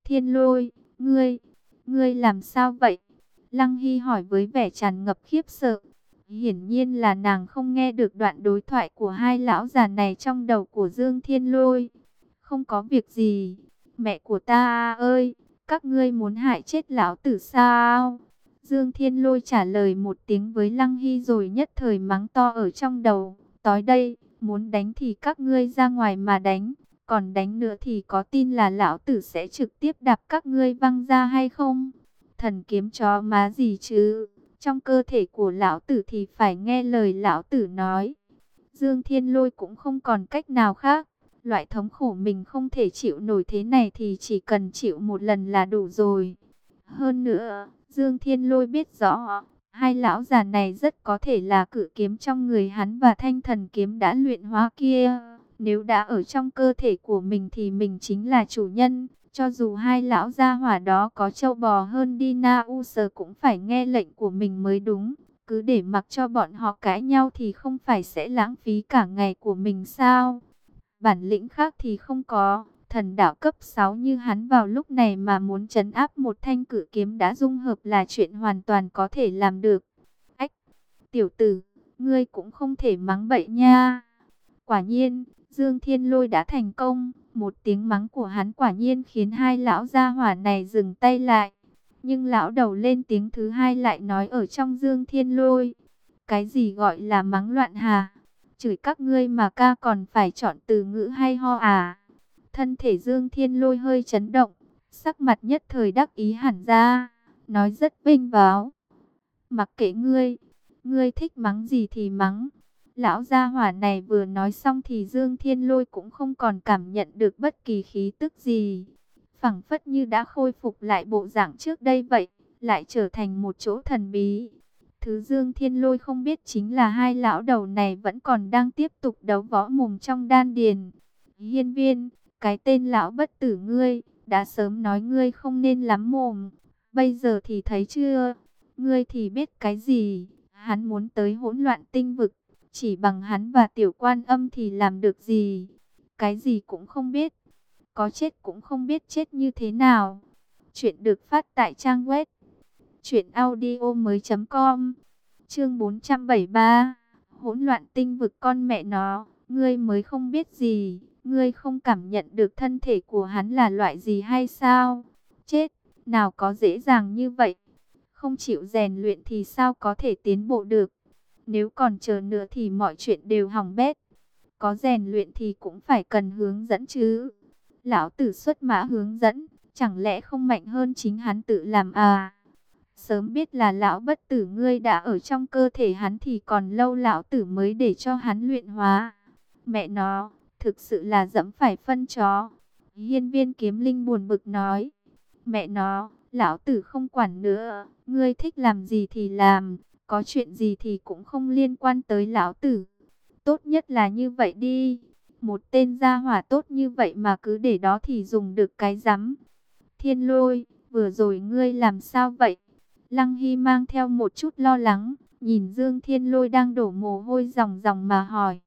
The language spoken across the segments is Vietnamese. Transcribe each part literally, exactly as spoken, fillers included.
Thiên Lôi, ngươi, ngươi làm sao vậy? Lăng Hy hỏi với vẻ tràn ngập khiếp sợ. Hiển nhiên là nàng không nghe được đoạn đối thoại của hai lão già này trong đầu của Dương Thiên Lôi. Không có việc gì, mẹ của ta ơi, các ngươi muốn hại chết lão tử sao? Dương Thiên Lôi trả lời một tiếng với Lăng Hy rồi nhất thời mắng to ở trong đầu. Tối đây, muốn đánh thì các ngươi ra ngoài mà đánh, còn đánh nữa thì có tin là lão tử sẽ trực tiếp đạp các ngươi văng ra hay không? Thần kiếm chó má gì chứ? Trong cơ thể của lão tử thì phải nghe lời lão tử nói. Dương Thiên Lôi cũng không còn cách nào khác. Loại thống khổ mình không thể chịu nổi thế này thì chỉ cần chịu một lần là đủ rồi. Hơn nữa, Dương Thiên Lôi biết rõ, hai lão già này rất có thể là cự kiếm trong người hắn và thanh thần kiếm đã luyện hóa kia. Nếu đã ở trong cơ thể của mình thì mình chính là chủ nhân. Cho dù hai lão gia hỏa đó có trâu bò hơn Dina User cũng phải nghe lệnh của mình mới đúng. Cứ để mặc cho bọn họ cãi nhau thì không phải sẽ lãng phí cả ngày của mình sao? Bản lĩnh khác thì không có. Thần đạo cấp sáu như hắn vào lúc này mà muốn trấn áp một thanh cử kiếm đã dung hợp là chuyện hoàn toàn có thể làm được. Ách, tiểu tử, ngươi cũng không thể mắng bậy nha. Quả nhiên, Dương Thiên Lôi đã thành công. Một tiếng mắng của hắn quả nhiên khiến hai lão gia hỏa này dừng tay lại. Nhưng lão đầu lên tiếng thứ hai lại nói ở trong Dương Thiên Lôi. Cái gì gọi là mắng loạn hà? Chửi các ngươi mà ca còn phải chọn từ ngữ hay ho à? Thân thể Dương Thiên Lôi hơi chấn động, sắc mặt nhất thời đắc ý hẳn ra, nói rất vinh váo. Mặc kệ ngươi, ngươi thích mắng gì thì mắng. Lão gia hỏa này vừa nói xong thì Dương Thiên Lôi cũng không còn cảm nhận được bất kỳ khí tức gì. Phảng phất như đã khôi phục lại bộ dạng trước đây vậy, lại trở thành một chỗ thần bí. Thứ Dương Thiên Lôi không biết chính là hai lão đầu này vẫn còn đang tiếp tục đấu võ mồm trong đan điền. Hiên Viên, cái tên lão bất tử ngươi, đã sớm nói ngươi không nên lắm mồm. Bây giờ thì thấy chưa? Ngươi thì biết cái gì? Hắn muốn tới hỗn loạn tinh vực. Chỉ bằng hắn và tiểu quan âm thì làm được gì? Cái gì cũng không biết. Có chết cũng không biết chết như thế nào. Chuyện được phát tại trang web truyện audio mới chấm com. Chương bốn trăm bảy mươi ba. Hỗn loạn tinh vực con mẹ nó, ngươi mới không biết gì. Ngươi không cảm nhận được thân thể của hắn là loại gì hay sao? Chết, nào có dễ dàng như vậy. Không chịu rèn luyện thì sao có thể tiến bộ được. Nếu còn chờ nữa thì mọi chuyện đều hỏng bét. Có rèn luyện thì cũng phải cần hướng dẫn chứ. Lão tử xuất mã hướng dẫn, chẳng lẽ không mạnh hơn chính hắn tự làm à? Sớm biết là lão bất tử ngươi đã ở trong cơ thể hắn thì còn lâu lão tử mới để cho hắn luyện hóa. Mẹ nó, thực sự là dẫm phải phân chó. Hiên Viên Kiếm Linh buồn bực nói. Mẹ nó, lão tử không quản nữa, ngươi thích làm gì thì làm, có chuyện gì thì cũng không liên quan tới lão tử. Tốt nhất là như vậy đi. Một tên gia hỏa tốt như vậy mà cứ để đó thì dùng được cái rắm. Thiên Lôi, vừa rồi ngươi làm sao vậy? Lăng Hy mang theo một chút lo lắng, nhìn Dương Thiên Lôi đang đổ mồ hôi ròng ròng mà hỏi.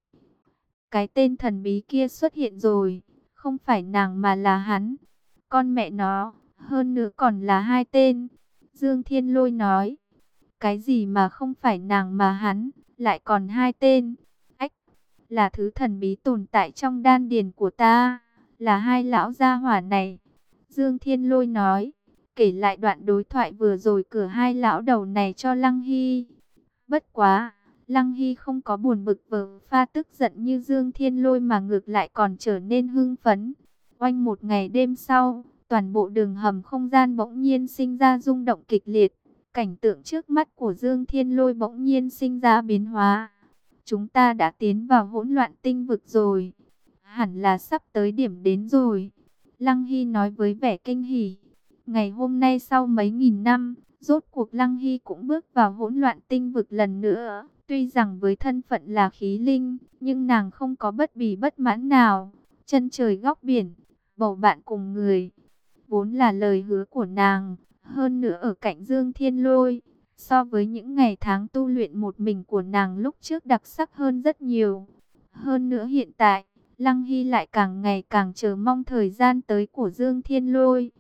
Cái tên thần bí kia xuất hiện rồi, không phải nàng mà là hắn. Con mẹ nó, hơn nữa còn là hai tên. Dương Thiên Lôi nói. Cái gì mà không phải nàng mà hắn, lại còn hai tên. Ách, là thứ thần bí tồn tại trong đan điền của ta, là hai lão gia hỏa này. Dương Thiên Lôi nói, kể lại đoạn đối thoại vừa rồi cửa hai lão đầu này cho Lăng Hy. Bất quá, Lăng Hy không có buồn bực vờ pha tức giận như Dương Thiên Lôi mà ngược lại còn trở nên hưng phấn. Oanh một ngày đêm sau, toàn bộ đường hầm không gian bỗng nhiên sinh ra rung động kịch liệt. Cảnh tượng trước mắt của Dương Thiên Lôi bỗng nhiên sinh ra biến hóa. Chúng ta đã tiến vào hỗn loạn tinh vực rồi. Hẳn là sắp tới điểm đến rồi. Lăng Hy nói với vẻ kinh hỉ. Ngày hôm nay sau mấy nghìn năm, rốt cuộc Lăng Hy cũng bước vào hỗn loạn tinh vực lần nữa. Tuy rằng với thân phận là khí linh, nhưng nàng không có bất bì bất mãn nào. Chân trời góc biển, bầu bạn cùng người, vốn là lời hứa của nàng. Hơn nữa ở cạnh Dương Thiên Lôi, so với những ngày tháng tu luyện một mình của nàng lúc trước đặc sắc hơn rất nhiều. Hơn nữa hiện tại, Lăng Hy lại càng ngày càng chờ mong thời gian tới của Dương Thiên Lôi.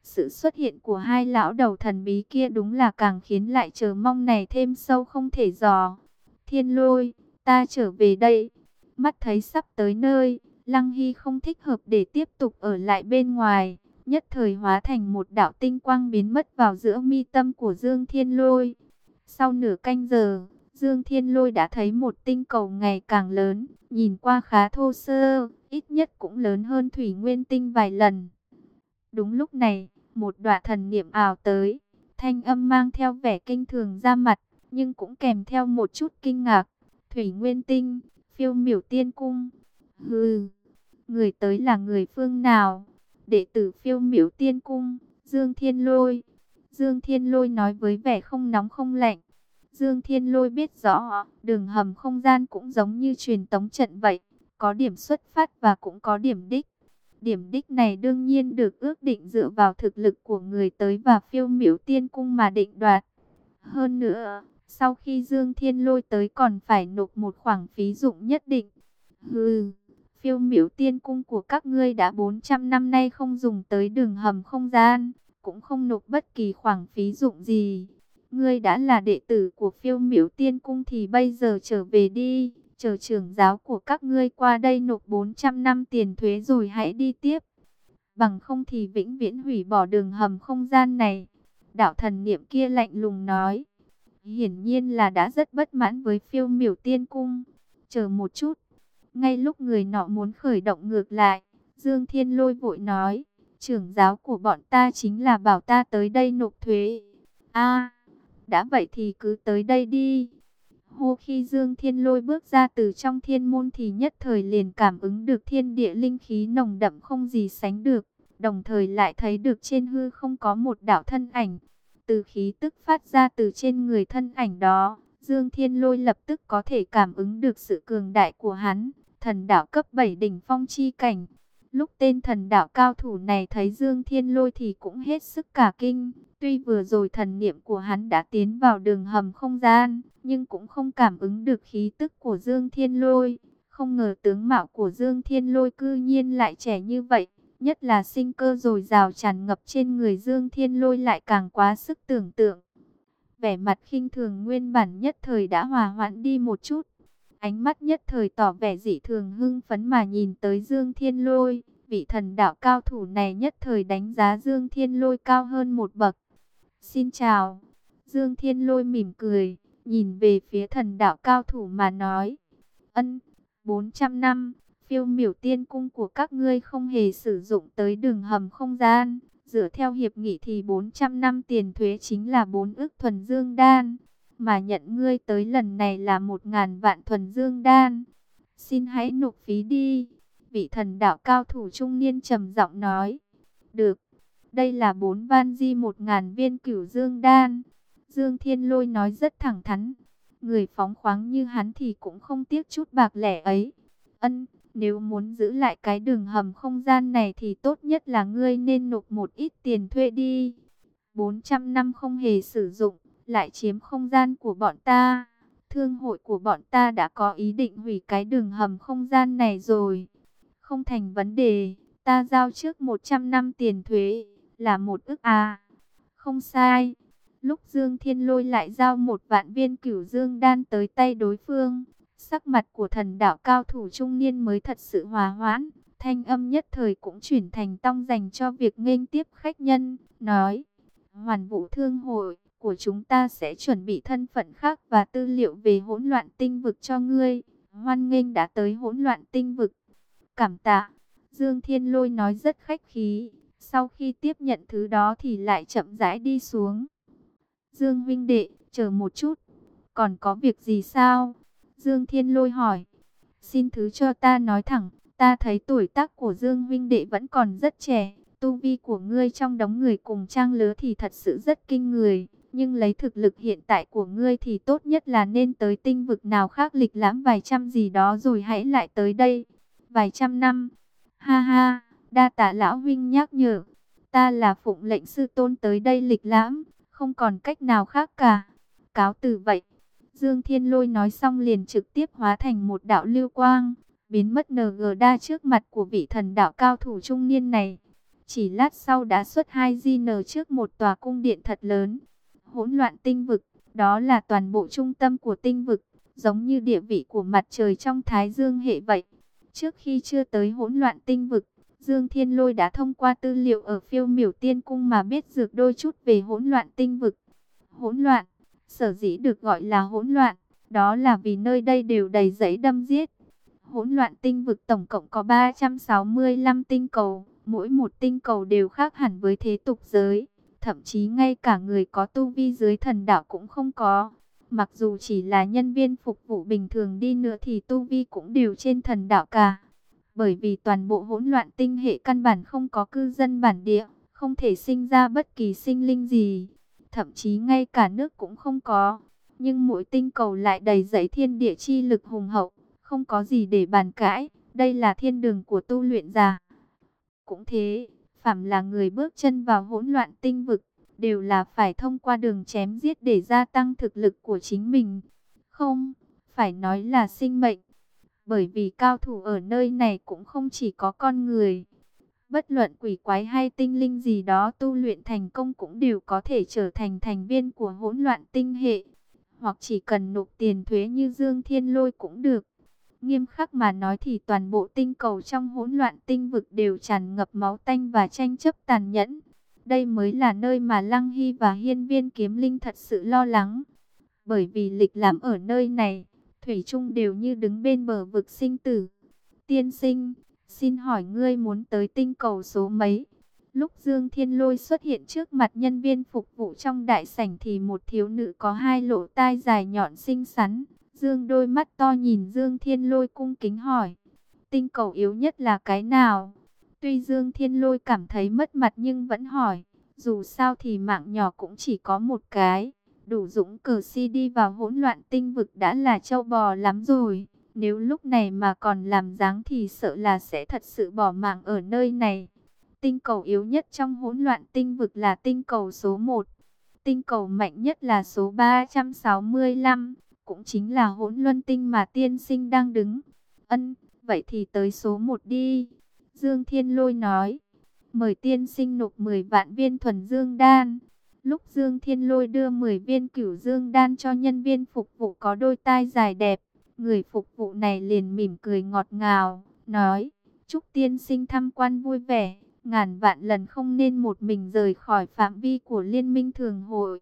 Sự xuất hiện của hai lão đầu thần bí kia đúng là càng khiến lại chờ mong này thêm sâu không thể dò. Thiên Lôi, ta trở về đây. Mắt thấy sắp tới nơi, Lăng Hy không thích hợp để tiếp tục ở lại bên ngoài, nhất thời hóa thành một đạo tinh quang biến mất vào giữa mi tâm của Dương Thiên Lôi. Sau nửa canh giờ, Dương Thiên Lôi đã thấy một tinh cầu ngày càng lớn, nhìn qua khá thô sơ, ít nhất cũng lớn hơn Thủy Nguyên Tinh vài lần. Đúng lúc này, một đoạn thần niệm ảo tới, thanh âm mang theo vẻ kinh thường ra mặt, nhưng cũng kèm theo một chút kinh ngạc. Thủy Nguyên Tinh, Phiêu Miểu Tiên Cung. Hừ, người tới là người phương nào? Đệ tử Phiêu Miểu Tiên Cung, Dương Thiên Lôi. Dương Thiên Lôi nói với vẻ không nóng không lạnh. Dương Thiên Lôi biết rõ, đường hầm không gian cũng giống như truyền tống trận vậy, có điểm xuất phát và cũng có điểm đích. Điểm đích này đương nhiên được ước định dựa vào thực lực của người tới và Phiêu Miểu Tiên Cung mà định đoạt. Hơn nữa, sau khi Dương Thiên Lôi tới còn phải nộp một khoản phí dụng nhất định. Hừ, Phiêu Miểu Tiên Cung của các ngươi đã bốn trăm năm nay không dùng tới đường hầm không gian, cũng không nộp bất kỳ khoản phí dụng gì. Ngươi đã là đệ tử của Phiêu Miểu Tiên Cung thì bây giờ trở về đi, chờ trưởng giáo của các ngươi qua đây nộp bốn trăm năm tiền thuế rồi hãy đi tiếp. Bằng không thì vĩnh viễn hủy bỏ đường hầm không gian này. Đạo thần niệm kia lạnh lùng nói. Hiển nhiên là đã rất bất mãn với Phiêu Miểu Tiên Cung. Chờ một chút. Ngay lúc người nọ muốn khởi động ngược lại, Dương Thiên Lôi vội nói, trưởng giáo của bọn ta chính là bảo ta tới đây nộp thuế. A, đã vậy thì cứ tới đây đi. Hô, khi Dương Thiên Lôi bước ra từ trong thiên môn thì nhất thời liền cảm ứng được thiên địa linh khí nồng đậm không gì sánh được, đồng thời lại thấy được trên hư không có một đạo thân ảnh. Từ khí tức phát ra từ trên người thân ảnh đó, Dương Thiên Lôi lập tức có thể cảm ứng được sự cường đại của hắn, thần đạo cấp bảy đỉnh phong chi cảnh. Lúc tên thần đạo cao thủ này thấy Dương Thiên Lôi thì cũng hết sức cả kinh. Tuy vừa rồi thần niệm của hắn đã tiến vào đường hầm không gian, nhưng cũng không cảm ứng được khí tức của Dương Thiên Lôi. Không ngờ tướng mạo của Dương Thiên Lôi cư nhiên lại trẻ như vậy. Nhất là sinh cơ dồi dào tràn ngập trên người Dương Thiên Lôi lại càng quá sức tưởng tượng. Vẻ mặt khinh thường nguyên bản nhất thời đã hòa hoãn đi một chút. Ánh mắt nhất thời tỏ vẻ dị thường hưng phấn mà nhìn tới Dương Thiên Lôi. Vị thần đạo cao thủ này nhất thời đánh giá Dương Thiên Lôi cao hơn một bậc. Xin chào. Dương Thiên Lôi mỉm cười, nhìn về phía thần đạo cao thủ mà nói. Ân, bốn trăm năm, Phiêu Miểu Tiên Cung của các ngươi không hề sử dụng tới đường hầm không gian. Dựa theo hiệp nghị thì bốn trăm năm tiền thuế chính là bốn ức thuần dương đan. Mà nhận ngươi tới lần này là một ngàn vạn thuần dương đan. Xin hãy nộp phí đi. Vị thần đạo cao thủ trung niên trầm giọng nói. Được, đây là bốn van di một ngàn viên cửu dương đan. Dương Thiên Lôi nói rất thẳng thắn. Người phóng khoáng như hắn thì cũng không tiếc chút bạc lẻ ấy. Ân, nếu muốn giữ lại cái đường hầm không gian này thì tốt nhất là ngươi nên nộp một ít tiền thuê đi. bốn trăm năm không hề sử dụng, lại chiếm không gian của bọn ta. Thương hội của bọn ta đã có ý định hủy cái đường hầm không gian này rồi. Không thành vấn đề, ta giao trước một trăm năm tiền thuế, là một ức à. Không sai. Lúc Dương Thiên Lôi lại giao một vạn viên cửu dương đan tới tay đối phương, sắc mặt của thần đạo cao thủ trung niên mới thật sự hòa hoãn. Thanh âm nhất thời cũng chuyển thành tông dành cho việc nghênh tiếp khách nhân, nói. Hoàn Vũ Thương hội của chúng ta sẽ chuẩn bị thân phận khác và tư liệu về hỗn loạn tinh vực cho ngươi. Hoan nghênh đã tới hỗn loạn tinh vực. Cảm tạ. Dương Thiên Lôi nói rất khách khí. Sau khi tiếp nhận thứ đó thì lại chậm rãi đi xuống. Dương huynh đệ, chờ một chút. Còn có việc gì sao? Dương Thiên Lôi hỏi. Xin thứ cho ta nói thẳng. Ta thấy tuổi tác của Dương huynh đệ vẫn còn rất trẻ. Tu vi của ngươi trong đống người cùng trang lứa thì thật sự rất kinh người. Nhưng lấy thực lực hiện tại của ngươi thì tốt nhất là nên tới tinh vực nào khác lịch lãm vài trăm gì đó rồi hãy lại tới đây. Vài trăm năm. Ha ha, đa tạ lão huynh nhắc nhở. Ta là phụng lệnh sư tôn tới đây lịch lãm, không còn cách nào khác cả. Cáo từ vậy. Dương Thiên Lôi nói xong liền trực tiếp hóa thành một đạo lưu quang, biến mất ng đa trước mặt của vị thần đạo cao thủ trung niên này. Chỉ lát sau đã xuất hai gi en trước một tòa cung điện thật lớn. Hỗn loạn tinh vực, đó là toàn bộ trung tâm của tinh vực, giống như địa vị của mặt trời trong Thái Dương hệ vậy. Trước khi chưa tới hỗn loạn tinh vực, Dương Thiên Lôi đã thông qua tư liệu ở Phiêu Miểu Tiên Cung mà biết được đôi chút về hỗn loạn tinh vực. Hỗn loạn, sở dĩ được gọi là hỗn loạn, đó là vì nơi đây đều đầy rẫy đâm giết. Hỗn loạn tinh vực tổng cộng có ba trăm sáu mươi lăm tinh cầu, mỗi một tinh cầu đều khác hẳn với thế tục giới. Thậm chí ngay cả người có tu vi dưới thần đạo cũng không có. Mặc dù chỉ là nhân viên phục vụ bình thường đi nữa thì tu vi cũng đều trên thần đạo cả. Bởi vì toàn bộ hỗn loạn tinh hệ căn bản không có cư dân bản địa, không thể sinh ra bất kỳ sinh linh gì. Thậm chí ngay cả nước cũng không có. Nhưng mỗi tinh cầu lại đầy dẫy thiên địa chi lực hùng hậu, không có gì để bàn cãi. Đây là thiên đường của tu luyện giả. Cũng thế, phàm là người bước chân vào hỗn loạn tinh vực, đều là phải thông qua đường chém giết để gia tăng thực lực của chính mình. Không, phải nói là sinh mệnh. Bởi vì cao thủ ở nơi này cũng không chỉ có con người. Bất luận quỷ quái hay tinh linh gì đó tu luyện thành công cũng đều có thể trở thành thành viên của hỗn loạn tinh hệ. Hoặc chỉ cần nộp tiền thuế như Dương Thiên Lôi cũng được. Nghiêm khắc mà nói thì toàn bộ tinh cầu trong hỗn loạn tinh vực đều tràn ngập máu tanh và tranh chấp tàn nhẫn. Đây mới là nơi mà Lăng Hy và Hiên Viên Kiếm Linh thật sự lo lắng. Bởi vì lịch lãm ở nơi này, thủy chung đều như đứng bên bờ vực sinh tử. Tiên sinh, xin hỏi ngươi muốn tới tinh cầu số mấy? Lúc Dương Thiên Lôi xuất hiện trước mặt nhân viên phục vụ trong đại sảnh thì một thiếu nữ có hai lỗ tai dài nhọn xinh xắn. Dương đôi mắt to nhìn Dương Thiên Lôi cung kính hỏi. Tinh cầu yếu nhất là cái nào? Tuy Dương Thiên Lôi cảm thấy mất mặt nhưng vẫn hỏi. Dù sao thì mạng nhỏ cũng chỉ có một cái. Đủ dũng cờ si đi vào hỗn loạn tinh vực đã là trâu bò lắm rồi. Nếu lúc này mà còn làm dáng thì sợ là sẽ thật sự bỏ mạng ở nơi này. Tinh cầu yếu nhất trong hỗn loạn tinh vực là tinh cầu số một. Tinh cầu mạnh nhất là số ba trăm sáu mươi lăm. Cũng chính là hỗn luân tinh mà tiên sinh đang đứng. Ân, vậy thì tới số một đi. Dương Thiên Lôi nói. Mời tiên sinh nộp mười vạn viên thuần dương đan. Lúc Dương Thiên Lôi đưa mười viên cửu dương đan cho nhân viên phục vụ có đôi tai dài đẹp, người phục vụ này liền mỉm cười ngọt ngào, nói, chúc tiên sinh tham quan vui vẻ, ngàn vạn lần không nên một mình rời khỏi phạm vi của liên minh thường hội.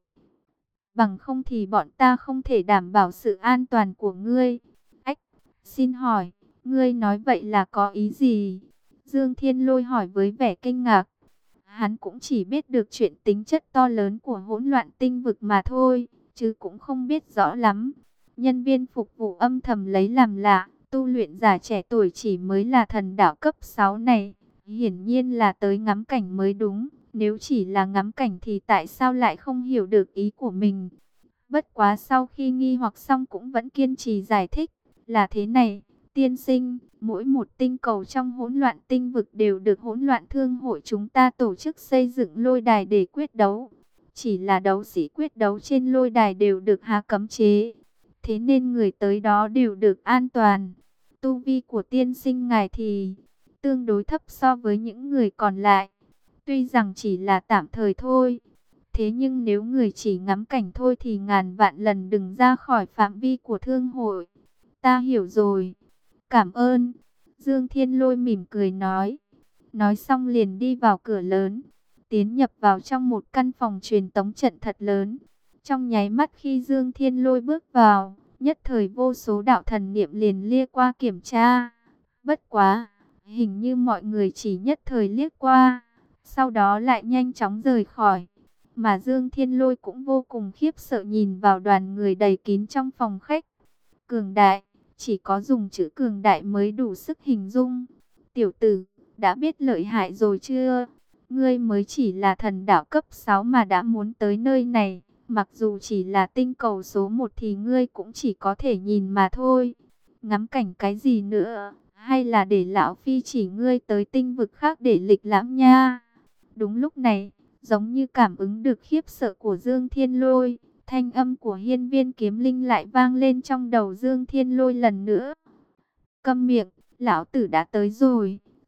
Bằng không thì bọn ta không thể đảm bảo sự an toàn của ngươi. Ách, xin hỏi, ngươi nói vậy là có ý gì? Dương Thiên Lôi hỏi với vẻ kinh ngạc. Hắn cũng chỉ biết được chuyện tính chất to lớn của hỗn loạn tinh vực mà thôi, chứ cũng không biết rõ lắm. Nhân viên phục vụ âm thầm lấy làm lạ, tu luyện giả trẻ tuổi chỉ mới là thần đạo cấp sáu này, hiển nhiên là tới ngắm cảnh mới đúng. Nếu chỉ là ngắm cảnh thì tại sao lại không hiểu được ý của mình? Bất quá sau khi nghi hoặc xong cũng vẫn kiên trì giải thích, là thế này. Tiên sinh, mỗi một tinh cầu trong hỗn loạn tinh vực đều được hỗn loạn thương hội chúng ta tổ chức xây dựng lôi đài để quyết đấu. Chỉ là đấu sĩ quyết đấu trên lôi đài đều được hạ cấm chế. Thế nên người tới đó đều được an toàn. Tu vi của tiên sinh ngài thì tương đối thấp so với những người còn lại. Tuy rằng chỉ là tạm thời thôi. Thế nhưng nếu người chỉ ngắm cảnh thôi thì ngàn vạn lần đừng ra khỏi phạm vi của thương hội. Ta hiểu rồi. Cảm ơn. Dương Thiên Lôi mỉm cười nói. Nói xong liền đi vào cửa lớn. Tiến nhập vào trong một căn phòng truyền tống trận thật lớn. Trong nháy mắt khi Dương Thiên Lôi bước vào, nhất thời vô số đạo thần niệm liền lia qua kiểm tra. Bất quá, hình như mọi người chỉ nhất thời liếc qua, sau đó lại nhanh chóng rời khỏi. Mà Dương Thiên Lôi cũng vô cùng khiếp sợ nhìn vào đoàn người đầy kín trong phòng khách. Cường đại. Chỉ có dùng chữ cường đại mới đủ sức hình dung. Tiểu tử, đã biết lợi hại rồi chưa? Ngươi mới chỉ là thần đạo cấp sáu mà đã muốn tới nơi này. Mặc dù chỉ là tinh cầu số một thì ngươi cũng chỉ có thể nhìn mà thôi. Ngắm cảnh cái gì nữa? Hay là để lão phi chỉ ngươi tới tinh vực khác để lịch lãm nha? Đúng lúc này, giống như cảm ứng được khiếp sợ của Dương Thiên Lôi, thanh âm của Hiên Viên Kiếm Linh lại vang lên trong đầu Dương Thiên Lôi lần nữa. Câm miệng, lão tử đã tới rồi.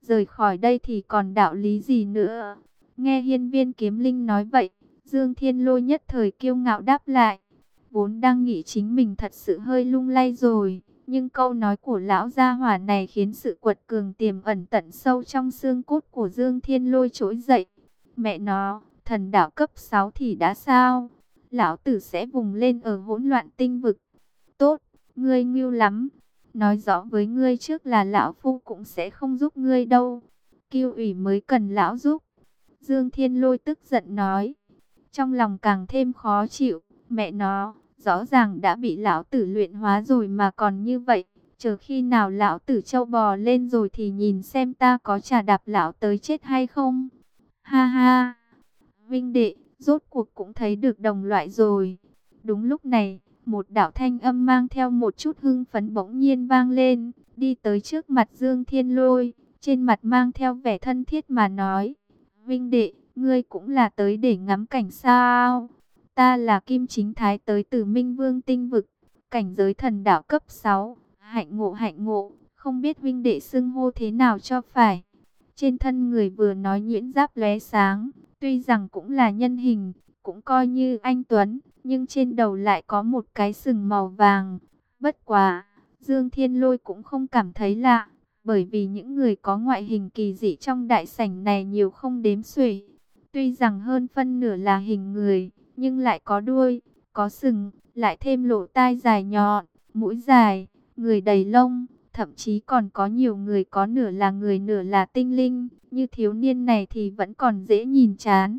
rời khỏi đây thì còn đạo lý gì nữa? Nghe hiên viên kiếm linh nói vậy, Dương Thiên Lôi nhất thời kiêu ngạo đáp lại. Vốn đang nghĩ chính mình thật sự hơi lung lay rồi, nhưng câu nói của lão gia hỏa này khiến sự quật cường tiềm ẩn tận sâu trong xương cốt của Dương Thiên Lôi trỗi dậy. Mẹ nó, thần đạo cấp sáu thì đã sao? Lão tử sẽ vùng lên ở hỗn loạn tinh vực. Tốt, ngươi ngưu lắm. Nói rõ với ngươi trước là lão phu cũng sẽ không giúp ngươi đâu. Kiêu ủy mới cần lão giúp. Dương Thiên Lôi tức giận nói. Trong lòng càng thêm khó chịu. Mẹ nó, rõ ràng đã bị lão tử luyện hóa rồi mà còn như vậy. Chờ khi nào lão tử trâu bò lên rồi thì nhìn xem ta có trà đạp lão tới chết hay không. Ha ha, Vinh đệ, rốt cuộc cũng thấy được đồng loại rồi. Đúng lúc này, một đạo thanh âm mang theo một chút hưng phấn bỗng nhiên vang lên, đi tới trước mặt Dương Thiên Lôi, trên mặt mang theo vẻ thân thiết mà nói. Vinh đệ, ngươi cũng là tới để ngắm cảnh sao? Ta là Kim Chính Thái tới từ Minh Vương tinh vực, cảnh giới thần đạo cấp sáu, hạnh ngộ hạnh ngộ, không biết Vinh đệ xưng hô thế nào cho phải. Trên thân người vừa nói nhuyễn giáp lóe sáng, tuy rằng cũng là nhân hình, cũng coi như anh tuấn, nhưng trên đầu lại có một cái sừng màu vàng. Bất quá, Dương Thiên Lôi cũng không cảm thấy lạ, bởi vì những người có ngoại hình kỳ dị trong đại sảnh này nhiều không đếm xuể. Tuy rằng hơn phân nửa là hình người, nhưng lại có đuôi, có sừng, lại thêm lỗ tai dài nhọn, mũi dài, người đầy lông. Thậm chí còn có nhiều người có nửa là người nửa là tinh linh, như thiếu niên này thì vẫn còn dễ nhìn chán.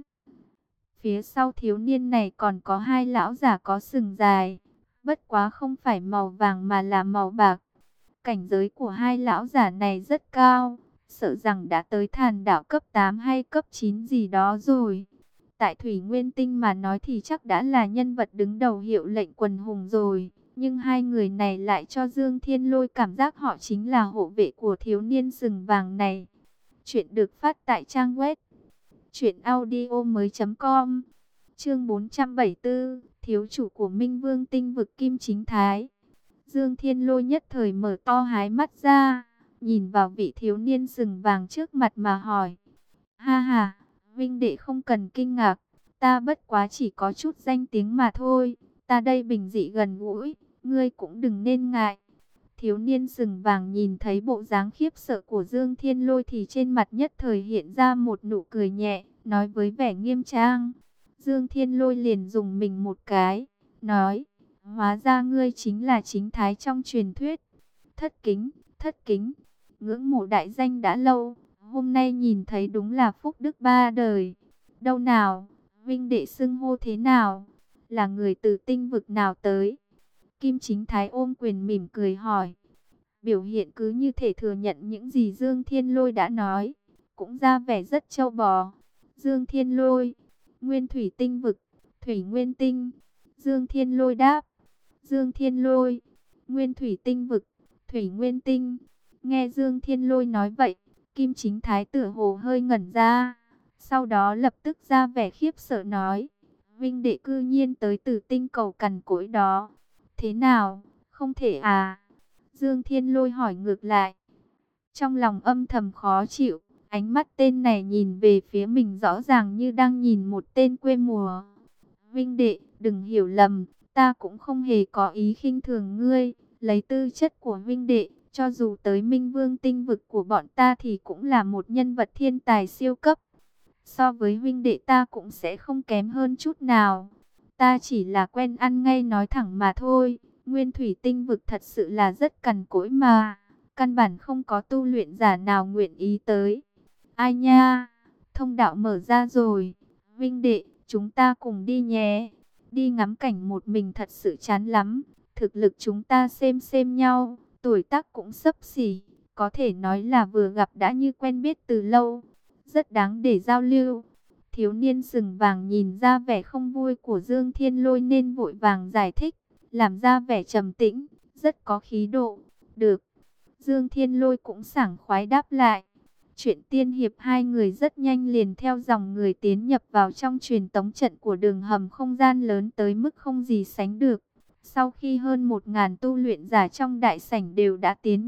Phía sau thiếu niên này còn có hai lão giả có sừng dài, bất quá không phải màu vàng mà là màu bạc. Cảnh giới của hai lão giả này rất cao, sợ rằng đã tới thần đạo cấp tám hay cấp chín gì đó rồi. Tại Thủy Nguyên Tinh mà nói thì chắc đã là nhân vật đứng đầu hiệu lệnh quần hùng rồi. Nhưng hai người này lại cho Dương Thiên Lôi cảm giác họ chính là hộ vệ của thiếu niên sừng vàng này. Chuyện được phát tại trang web truyện audio mới chấm com. Chương bốn trăm bảy mươi tư, thiếu chủ của Minh Vương tinh vực Kim Chính Thái. Dương Thiên Lôi nhất thời mở to hai mắt ra, nhìn vào vị thiếu niên sừng vàng trước mặt mà hỏi. Ha ha, Vinh đệ không cần kinh ngạc, ta bất quá chỉ có chút danh tiếng mà thôi, ta đây bình dị gần gũi, ngươi cũng đừng nên ngại. Thiếu niên sừng vàng nhìn thấy bộ dáng khiếp sợ của Dương Thiên Lôi thì trên mặt nhất thời hiện ra một nụ cười nhẹ, nói với vẻ nghiêm trang. Dương Thiên Lôi liền dùng mình một cái, nói, hóa ra ngươi chính là Chính Thái trong truyền thuyết. Thất kính, thất kính, ngưỡng mộ đại danh đã lâu, hôm nay nhìn thấy đúng là phúc đức ba đời. Đâu nào, Vinh đệ xưng hô thế nào? Là người từ tinh vực nào tới? Kim Chính Thái ôm quyền mỉm cười hỏi. Biểu hiện cứ như thể thừa nhận những gì Dương Thiên Lôi đã nói, cũng ra vẻ rất trâu bò. Dương Thiên Lôi, Nguyên Thủy tinh vực, Thủy Nguyên tinh. Dương Thiên Lôi đáp. Dương Thiên Lôi, Nguyên Thủy tinh vực, Thủy Nguyên tinh. Nghe Dương Thiên Lôi nói vậy, Kim Chính Thái tựa hồ hơi ngẩn ra, sau đó lập tức ra vẻ khiếp sợ nói. Vinh đệ cư nhiên tới từ tinh cầu cằn cỗi đó. Thế nào, không thể à? Dương Thiên Lôi hỏi ngược lại. Trong lòng âm thầm khó chịu, ánh mắt tên này nhìn về phía mình rõ ràng như đang nhìn một tên quê mùa. Vinh đệ, đừng hiểu lầm, ta cũng không hề có ý khinh thường ngươi. Lấy tư chất của Vinh đệ, cho dù tới Minh Vương tinh vực của bọn ta thì cũng là một nhân vật thiên tài siêu cấp. So với huynh đệ ta cũng sẽ không kém hơn chút nào. Ta chỉ là quen ăn ngay nói thẳng mà thôi. Nguyên Thủy tinh vực thật sự là rất cằn cỗi mà. Căn bản không có tu luyện giả nào nguyện ý tới. Ai nha, thông đạo mở ra rồi. Vinh đệ, chúng ta cùng đi nhé. Đi ngắm cảnh một mình thật sự chán lắm. Thực lực chúng ta xem xem nhau, tuổi tác cũng xấp xỉ. Có thể nói là vừa gặp đã như quen biết từ lâu. Rất đáng để giao lưu. Thiếu niên sừng vàng nhìn ra vẻ không vui của Dương Thiên Lôi nên vội vàng giải thích, làm ra vẻ trầm tĩnh, rất có khí độ. Được. Dương Thiên Lôi cũng sảng khoái đáp lại. Chuyện tiên hiệp hai người rất nhanh liền theo dòng người tiến nhập vào trong truyền tống trận của đường hầm không gian lớn tới mức không gì sánh được. Sau khi hơn một ngàn tu luyện giả trong đại sảnh đều đã tiến nhập,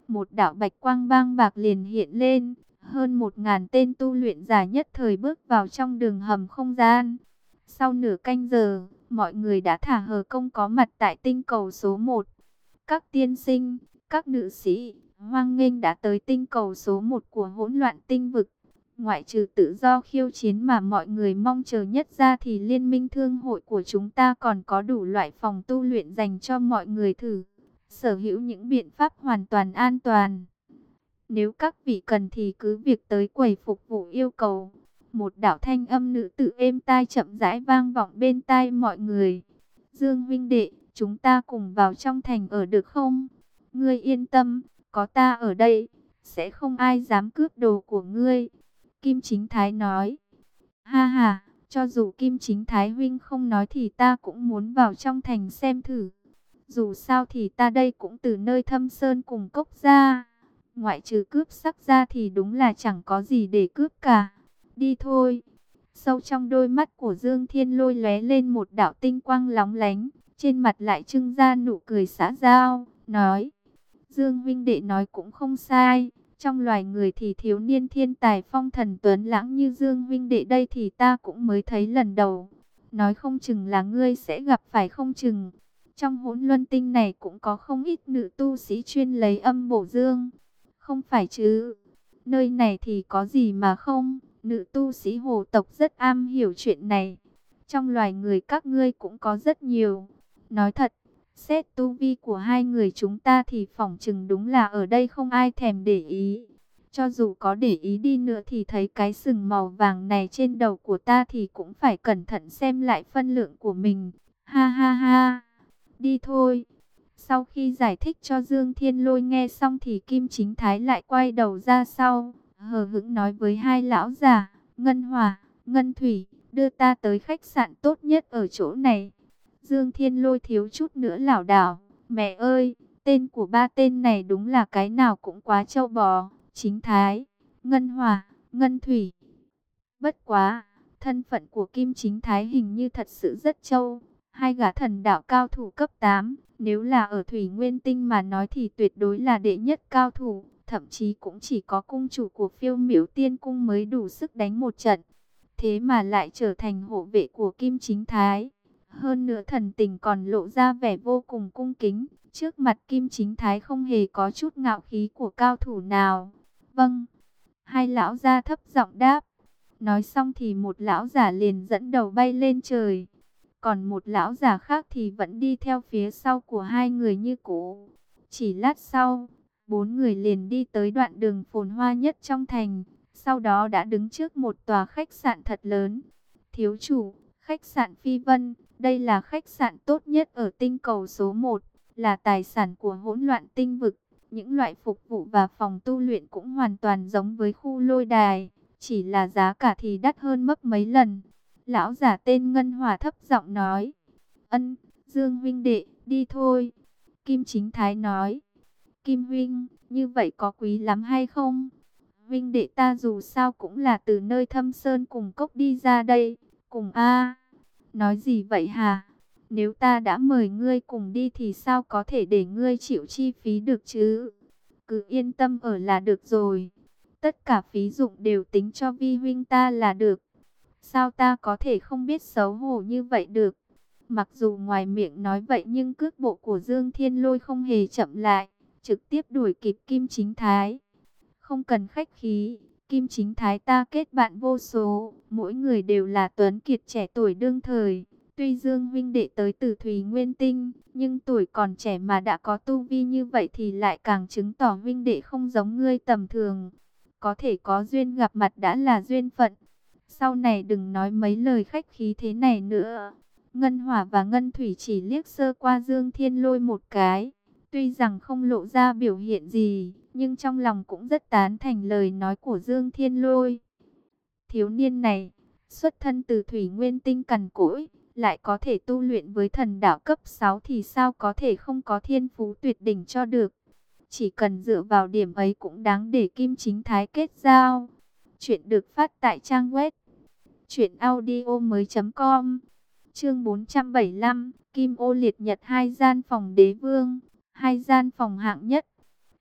một đạo bạch quang bang bạc liền hiện lên, hơn một ngàn tên tu luyện giả nhất thời bước vào trong đường hầm không gian. Sau nửa canh giờ, mọi người đã thả hờ công có mặt tại tinh cầu số một. Các tiên sinh, các nữ sĩ, hoan nghênh đã tới tinh cầu số một của hỗn loạn tinh vực. Ngoại trừ tự do khiêu chiến mà mọi người mong chờ nhất ra thì liên minh thương hội của chúng ta còn có đủ loại phòng tu luyện dành cho mọi người thử. Sở hữu những biện pháp hoàn toàn an toàn. Nếu các vị cần thì cứ việc tới quầy phục vụ yêu cầu. Một đạo thanh âm nữ tử êm tai chậm rãi vang vọng bên tai mọi người. Dương huynh đệ, chúng ta cùng vào trong thành ở được không? Ngươi yên tâm, có ta ở đây, sẽ không ai dám cướp đồ của ngươi. Kim Chính Thái nói. Ha ha, cho dù Kim Chính Thái huynh không nói thì ta cũng muốn vào trong thành xem thử. Dù sao thì ta đây cũng từ nơi thâm sơn cùng cốc ra. Ngoại trừ cướp sắc ra thì đúng là chẳng có gì để cướp cả. Đi thôi. Sâu trong đôi mắt của Dương Thiên Lôi lóe lên một đạo tinh quang lóng lánh. Trên mặt lại trưng ra nụ cười xã giao. Nói. Dương huynh đệ nói cũng không sai. Trong loài người thì thiếu niên thiên tài phong thần tuấn lãng như Dương huynh đệ đây thì ta cũng mới thấy lần đầu. Nói không chừng là ngươi sẽ gặp phải không chừng. Trong hỗn luân tinh này cũng có không ít nữ tu sĩ chuyên lấy âm bổ dương. Không phải chứ. Nơi này thì có gì mà không. Nữ tu sĩ hồ tộc rất am hiểu chuyện này. Trong loài người các ngươi cũng có rất nhiều. Nói thật, xét tu vi của hai người chúng ta thì phỏng chừng đúng là ở đây không ai thèm để ý. Cho dù có để ý đi nữa thì thấy cái sừng màu vàng này trên đầu của ta thì cũng phải cẩn thận xem lại phân lượng của mình. Ha ha ha. Đi thôi. Sau khi giải thích cho Dương Thiên Lôi nghe xong thì Kim Chính Thái lại quay đầu ra sau, hờ hững nói với hai lão già, Ngân Hòa, Ngân Thủy, đưa ta tới khách sạn tốt nhất ở chỗ này. Dương Thiên Lôi thiếu chút nữa lảo đảo, mẹ ơi, tên của ba tên này đúng là cái nào cũng quá trâu bò, Chính Thái, Ngân Hòa, Ngân Thủy. Bất quá, thân phận của Kim Chính Thái hình như thật sự rất trâu. Hai gã thần đạo cao thủ cấp tám, nếu là ở Thủy Nguyên Tinh mà nói thì tuyệt đối là đệ nhất cao thủ, thậm chí cũng chỉ có cung chủ của Phiêu Miểu Tiên Cung mới đủ sức đánh một trận. Thế mà lại trở thành hộ vệ của Kim Chính Thái. Hơn nữa thần tình còn lộ ra vẻ vô cùng cung kính, trước mặt Kim Chính Thái không hề có chút ngạo khí của cao thủ nào. Vâng, hai lão gia thấp giọng đáp. Nói xong thì một lão giả liền dẫn đầu bay lên trời. Còn một lão già khác thì vẫn đi theo phía sau của hai người như cũ. Chỉ lát sau, bốn người liền đi tới đoạn đường phồn hoa nhất trong thành. Sau đó đã đứng trước một tòa khách sạn thật lớn. Thiếu chủ, khách sạn Phi Vân, đây là khách sạn tốt nhất ở tinh cầu số một, là tài sản của hỗn loạn tinh vực. Những loại phục vụ và phòng tu luyện cũng hoàn toàn giống với khu lôi đài, chỉ là giá cả thì đắt hơn gấp mấy lần. Lão giả tên Ngân Hòa thấp giọng nói. Ân, Dương huynh đệ, đi thôi. Kim Chính Thái nói. Kim huynh, như vậy có quý lắm hay không? Huynh đệ ta dù sao cũng là từ nơi thâm sơn cùng cốc đi ra đây. Cùng a. Nói gì vậy hả? Nếu ta đã mời ngươi cùng đi thì sao có thể để ngươi chịu chi phí được chứ? Cứ yên tâm ở là được rồi. Tất cả phí dụng đều tính cho vi huynh ta là được. Sao ta có thể không biết xấu hổ như vậy được? Mặc dù ngoài miệng nói vậy nhưng cước bộ của Dương Thiên Lôi không hề chậm lại, trực tiếp đuổi kịp Kim Chính Thái. Không cần khách khí, Kim Chính Thái ta kết bạn vô số, mỗi người đều là tuấn kiệt trẻ tuổi đương thời. Tuy Dương huynh đệ tới từ Thùy Nguyên Tinh, nhưng tuổi còn trẻ mà đã có tu vi như vậy thì lại càng chứng tỏ huynh đệ không giống ngươi tầm thường. Có thể có duyên gặp mặt đã là duyên phận. Sau này đừng nói mấy lời khách khí thế này nữa. Ngân Hỏa và Ngân Thủy chỉ liếc sơ qua Dương Thiên Lôi một cái. Tuy rằng không lộ ra biểu hiện gì, nhưng trong lòng cũng rất tán thành lời nói của Dương Thiên Lôi. Thiếu niên này, xuất thân từ Thủy Nguyên Tinh cằn cỗi, lại có thể tu luyện với thần đạo cấp sáu thì sao có thể không có thiên phú tuyệt đỉnh cho được. Chỉ cần dựa vào điểm ấy cũng đáng để Kim Chính Thái kết giao. Chuyện được phát tại trang web truyện audio mới chấm com. Chương bốn trăm bảy mươi lăm, Kim Ô liệt nhật hai gian phòng đế vương, hai gian phòng hạng nhất.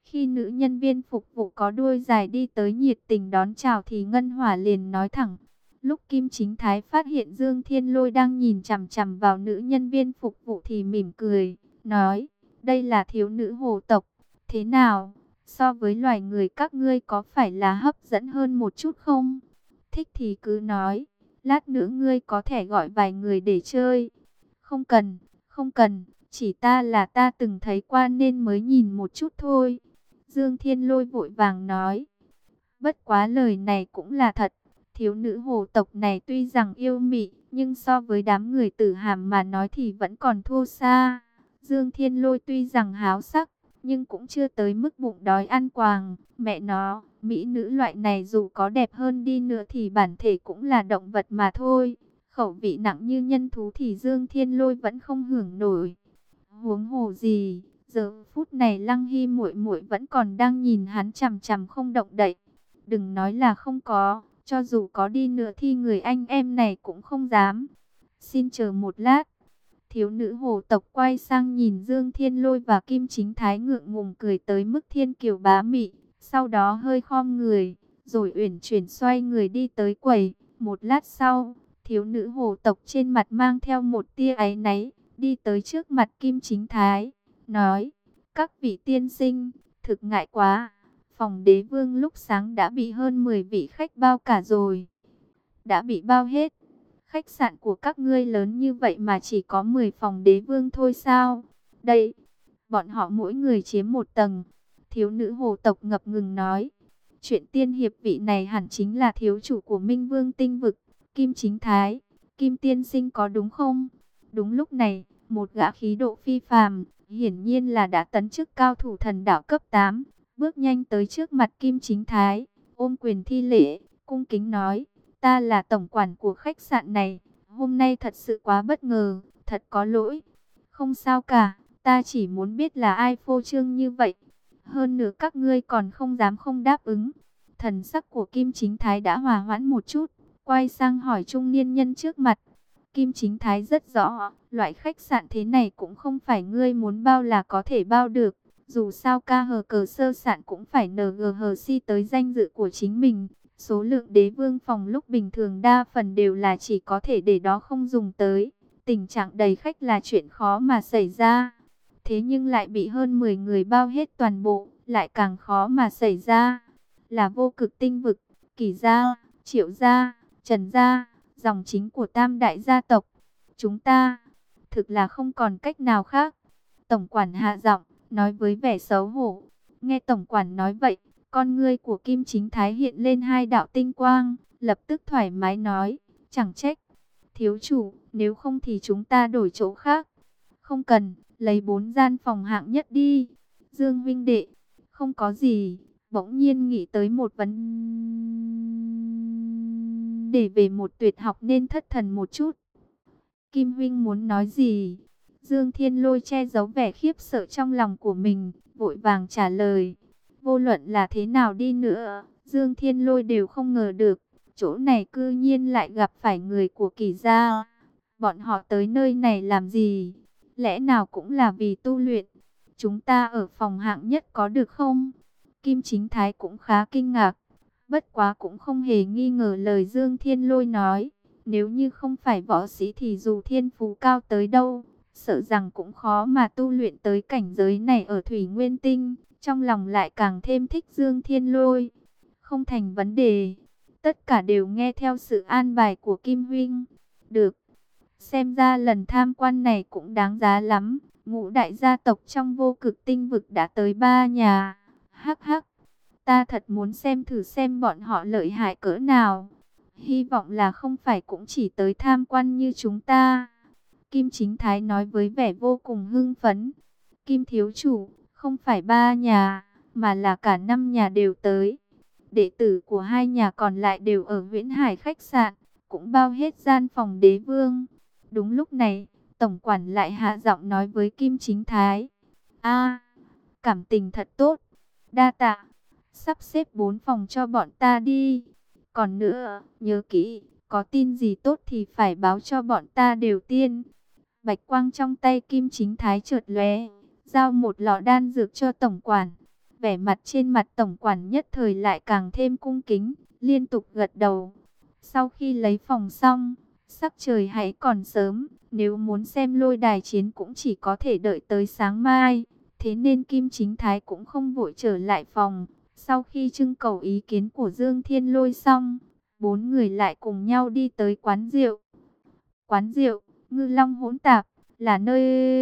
Khi nữ nhân viên phục vụ có đuôi dài đi tới nhiệt tình đón chào thì Ngân Hỏa liền nói thẳng. Lúc Kim Chính Thái phát hiện Dương Thiên Lôi đang nhìn chằm chằm vào nữ nhân viên phục vụ thì mỉm cười, nói, đây là thiếu nữ hồ tộc, thế nào, so với loài người các ngươi có phải là hấp dẫn hơn một chút không? Thích thì cứ nói, lát nữa ngươi có thể gọi vài người để chơi. Không cần, không cần, chỉ ta là ta từng thấy qua nên mới nhìn một chút thôi. Dương Thiên Lôi vội vàng nói, bất quá lời này cũng là thật. Thiếu nữ hồ tộc này tuy rằng yêu mị, nhưng so với đám người Tử Hàm mà nói thì vẫn còn thua xa. Dương Thiên Lôi tuy rằng háo sắc, nhưng cũng chưa tới mức bụng đói ăn quàng. Mẹ nó, mỹ nữ loại này dù có đẹp hơn đi nữa thì bản thể cũng là động vật mà thôi. Khẩu vị nặng như nhân thú thì Dương Thiên Lôi vẫn không hưởng nổi. Huống hồ gì, giờ phút này Lăng Hy muội muội vẫn còn đang nhìn hắn chằm chằm không động đậy. Đừng nói là không có, cho dù có đi nữa thì người anh em này cũng không dám. Xin chờ một lát. Thiếu nữ hồ tộc quay sang nhìn Dương Thiên Lôi và Kim Chính Thái ngượng ngùng cười tới mức thiên kiều bá mị. Sau đó hơi khom người, rồi uyển chuyển xoay người đi tới quầy. Một lát sau, thiếu nữ hồ tộc trên mặt mang theo một tia áy náy, đi tới trước mặt Kim Chính Thái, nói, các vị tiên sinh, thực ngại quá. Phòng đế vương lúc sáng đã bị hơn mười vị khách bao cả rồi. Đã bị bao hết. Khách sạn của các ngươi lớn như vậy mà chỉ có mười phòng đế vương thôi sao? Đây, bọn họ mỗi người chiếm một tầng. Thiếu nữ hồ tộc ngập ngừng nói. Chuyện tiên hiệp vị này hẳn chính là thiếu chủ của Minh Vương tinh vực, Kim Chính Thái. Kim tiên sinh có đúng không? Đúng lúc này, một gã khí độ phi phàm, hiển nhiên là đã tấn chức cao thủ thần đạo cấp tám. Bước nhanh tới trước mặt Kim Chính Thái, ôm quyền thi lễ, cung kính nói, ta là tổng quản của khách sạn này, hôm nay thật sự quá bất ngờ, thật có lỗi. Không sao cả, ta chỉ muốn biết là ai phô trương như vậy. Hơn nữa các ngươi còn không dám không đáp ứng. Thần sắc của Kim Chính Thái đã hòa hoãn một chút, quay sang hỏi trung niên nhân trước mặt. Kim Chính Thái rất rõ, loại khách sạn thế này cũng không phải ngươi muốn bao là có thể bao được. Dù sao ca hờ cờ sơ sạn cũng phải en giê hờ xê tới danh dự của chính mình. Số lượng đế vương phòng lúc bình thường đa phần đều là chỉ có thể để đó không dùng tới. Tình trạng đầy khách là chuyện khó mà xảy ra. Thế nhưng lại bị hơn mười người bao hết toàn bộ, lại càng khó mà xảy ra. Là vô cực tinh vực, Kỷ gia, Triệu gia, Trần gia, dòng chính của tam đại gia tộc. Chúng ta, thực là không còn cách nào khác. Tổng quản hạ giọng, nói với vẻ xấu hổ. Nghe tổng quản nói vậy, con ngươi của Kim Chính Thái hiện lên hai đạo tinh quang, lập tức thoải mái nói, chẳng trách. Thiếu chủ, nếu không thì chúng ta đổi chỗ khác. Không cần, lấy bốn gian phòng hạng nhất đi. Dương huynh đệ, không có gì, bỗng nhiên nghĩ tới một vấn đề về một tuyệt học nên thất thần một chút. Kim huynh muốn nói gì? Dương Thiên Lôi che giấu vẻ khiếp sợ trong lòng của mình, vội vàng trả lời. Vô luận là thế nào đi nữa, Dương Thiên Lôi đều không ngờ được, chỗ này cư nhiên lại gặp phải người của Kỷ gia. Bọn họ tới nơi này làm gì? Lẽ nào cũng là vì tu luyện? Chúng ta ở phòng hạng nhất có được không? Kim Chính Thái cũng khá kinh ngạc, bất quá cũng không hề nghi ngờ lời Dương Thiên Lôi nói. Nếu như không phải võ sĩ thì dù thiên phú cao tới đâu, sợ rằng cũng khó mà tu luyện tới cảnh giới này ở Thủy Nguyên Tinh. Trong lòng lại càng thêm thích Dương Thiên Lôi. Không thành vấn đề, tất cả đều nghe theo sự an bài của Kim huynh. Được, xem ra lần tham quan này cũng đáng giá lắm. Ngũ đại gia tộc trong vô cực tinh vực đã tới ba nhà. Hắc hắc, ta thật muốn xem thử xem bọn họ lợi hại cỡ nào. Hy vọng là không phải cũng chỉ tới tham quan như chúng ta. Kim Chính Thái nói với vẻ vô cùng hưng phấn. Kim thiếu chủ, không phải ba nhà, mà là cả năm nhà đều tới. Đệ tử của hai nhà còn lại đều ở Viễn Hải khách sạn, cũng bao hết gian phòng đế vương. Đúng lúc này, tổng quản lại hạ giọng nói với Kim Chính Thái. A, cảm tình thật tốt, đa tạ, sắp xếp bốn phòng cho bọn ta đi. Còn nữa, nhớ kỹ, có tin gì tốt thì phải báo cho bọn ta đều tiên. Bạch quang trong tay Kim Chính Thái chợt lóe, giao một lọ đan dược cho tổng quản. Vẻ mặt trên mặt tổng quản nhất thời lại càng thêm cung kính, liên tục gật đầu. Sau khi lấy phòng xong, sắc trời hãy còn sớm, nếu muốn xem lôi đài chiến cũng chỉ có thể đợi tới sáng mai. Thế nên Kim Chính Thái cũng không vội trở lại phòng. Sau khi trưng cầu ý kiến của Dương Thiên Lôi xong, bốn người lại cùng nhau đi tới quán rượu. Quán rượu, Ngư Long Hỗn Tạp, là nơi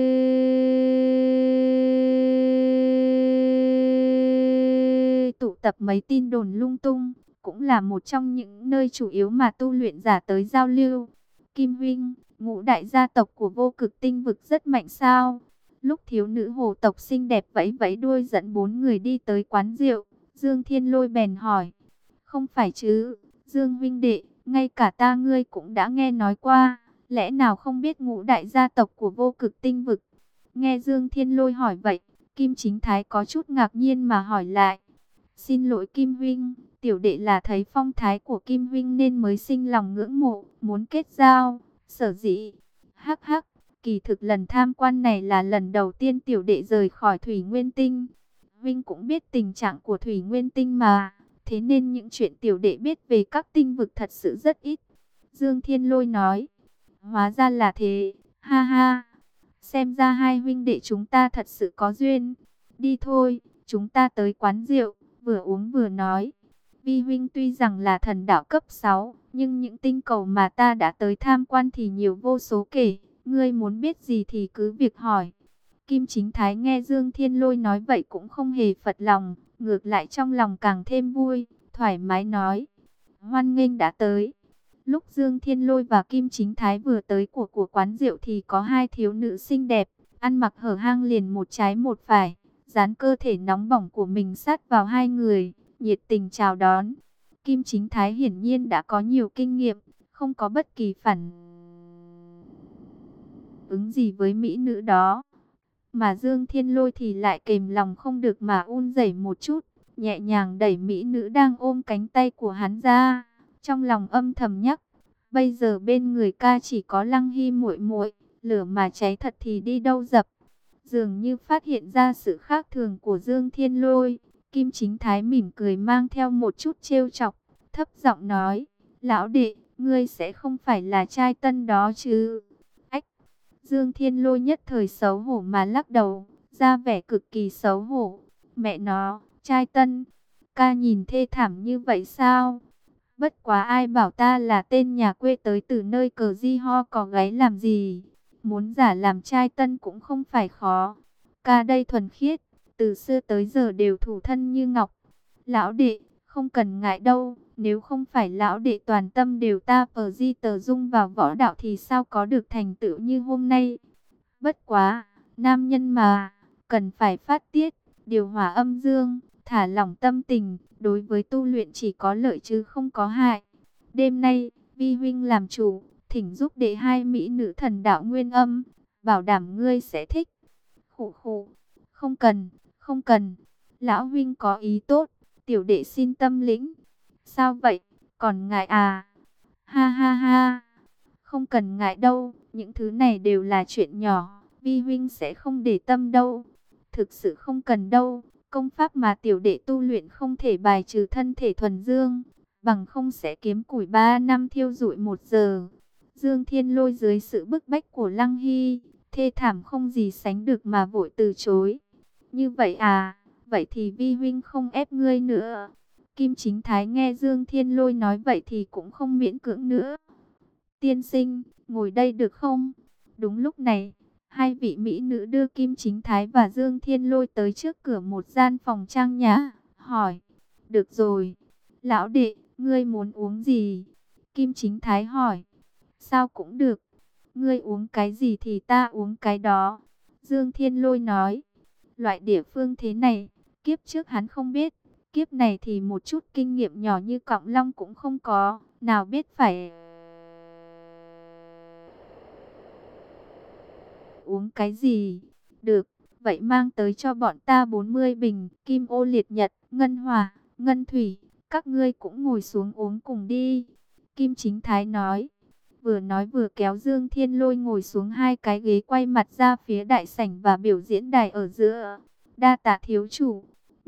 tụ tập mấy tin đồn lung tung, cũng là một trong những nơi chủ yếu mà tu luyện giả tới giao lưu. Kim huynh, ngũ đại gia tộc của Vô Cực Tinh vực rất mạnh sao? Lúc thiếu nữ hồ tộc xinh đẹp vẫy vẫy đuôi dẫn bốn người đi tới quán rượu, Dương Thiên Lôi bèn hỏi. Không phải chứ, Dương huynh đệ, ngay cả ta ngươi cũng đã nghe nói qua, lẽ nào không biết ngũ đại gia tộc của Vô Cực Tinh vực? Nghe Dương Thiên Lôi hỏi vậy, Kim Chính Thái có chút ngạc nhiên mà hỏi lại. Xin lỗi Kim huynh, tiểu đệ là thấy phong thái của Kim huynh nên mới sinh lòng ngưỡng mộ, muốn kết giao, sở dĩ. Hắc hắc, kỳ thực lần tham quan này là lần đầu tiên tiểu đệ rời khỏi Thủy Nguyên Tinh. Huynh cũng biết tình trạng của Thủy Nguyên Tinh mà, thế nên những chuyện tiểu đệ biết về các tinh vực thật sự rất ít. Dương Thiên Lôi nói, hóa ra là thế, ha ha. Xem ra hai huynh đệ chúng ta thật sự có duyên. Đi thôi, chúng ta tới quán rượu, vừa uống vừa nói. Vi huynh tuy rằng là thần đạo cấp sáu, nhưng những tinh cầu mà ta đã tới tham quan thì nhiều vô số kể. Ngươi muốn biết gì thì cứ việc hỏi. Kim Chính Thái nghe Dương Thiên Lôi nói vậy cũng không hề phật lòng, ngược lại trong lòng càng thêm vui, thoải mái nói. Hoan nghênh đã tới. Lúc Dương Thiên Lôi và Kim Chính Thái vừa tới của của quán rượu thì có hai thiếu nữ xinh đẹp, ăn mặc hở hang liền một trái một phải, dán cơ thể nóng bỏng của mình sát vào hai người, nhiệt tình chào đón. Kim Chính Thái hiển nhiên đã có nhiều kinh nghiệm, không có bất kỳ phản ứng gì với mỹ nữ đó. Mà Dương Thiên Lôi thì lại kềm lòng không được mà run rẩy một chút, nhẹ nhàng đẩy mỹ nữ đang ôm cánh tay của hắn ra, trong lòng âm thầm nhắc, bây giờ bên người ca chỉ có Lăng Hy muội muội, lửa mà cháy thật thì đi đâu dập. Dường như phát hiện ra sự khác thường của Dương Thiên Lôi, Kim Chính Thái mỉm cười mang theo một chút trêu chọc, thấp giọng nói, lão đệ, ngươi sẽ không phải là trai tân đó chứ? Ách! Dương Thiên Lôi nhất thời xấu hổ mà lắc đầu, ra vẻ cực kỳ xấu hổ. Mẹ nó, trai tân, ca nhìn thê thảm như vậy sao? Bất quá ai bảo ta là tên nhà quê tới từ nơi cờ di ho có gáy làm gì? Muốn giả làm trai tân cũng không phải khó. Ca đây thuần khiết, từ xưa tới giờ đều thủ thân như ngọc. Lão đệ, không cần ngại đâu, nếu không phải lão đệ toàn tâm đều ta ở di tờ dung vào võ đạo thì sao có được thành tựu như hôm nay. Bất quá, nam nhân mà, cần phải phát tiết, điều hòa âm dương, thả lỏng tâm tình, đối với tu luyện chỉ có lợi chứ không có hại. Đêm nay, vi huynh làm chủ, thỉnh giúp đệ hai mỹ nữ thần đạo nguyên âm, bảo đảm ngươi sẽ thích. Khụ khụ, không cần, không cần, lão huynh có ý tốt, tiểu đệ xin tâm lĩnh. Sao vậy, còn ngại à? Ha ha ha, không cần ngại đâu, những thứ này đều là chuyện nhỏ, vi huynh sẽ không để tâm đâu. Thực sự không cần đâu, công pháp mà tiểu đệ tu luyện không thể bài trừ thân thể thuần dương, bằng không sẽ kiếm củi ba năm thiêu rụi một giờ. Dương Thiên Lôi dưới sự bức bách của Lăng Hy, thê thảm không gì sánh được mà vội từ chối. Như vậy à, vậy thì vi huynh không ép ngươi nữa. Kim Chính Thái nghe Dương Thiên Lôi nói vậy thì cũng không miễn cưỡng nữa. Tiên sinh, ngồi đây được không? Đúng lúc này, hai vị mỹ nữ đưa Kim Chính Thái và Dương Thiên Lôi tới trước cửa một gian phòng trang nhã, hỏi. Được rồi, lão đệ, ngươi muốn uống gì? Kim Chính Thái hỏi. Sao cũng được, ngươi uống cái gì thì ta uống cái đó. Dương Thiên Lôi nói. Loại địa phương thế này, kiếp trước hắn không biết, kiếp này thì một chút kinh nghiệm nhỏ như cọng lông cũng không có, nào biết phải uống cái gì. Được, vậy mang tới cho bọn ta bốn mươi bình kim ô liệt nhật, ngân hỏa, ngân thủy, các ngươi cũng ngồi xuống uống cùng đi. Kim Chính Thái nói. Vừa nói vừa kéo Dương Thiên Lôi ngồi xuống hai cái ghế quay mặt ra phía đại sảnh và biểu diễn đài ở giữa. Đa tạ thiếu chủ.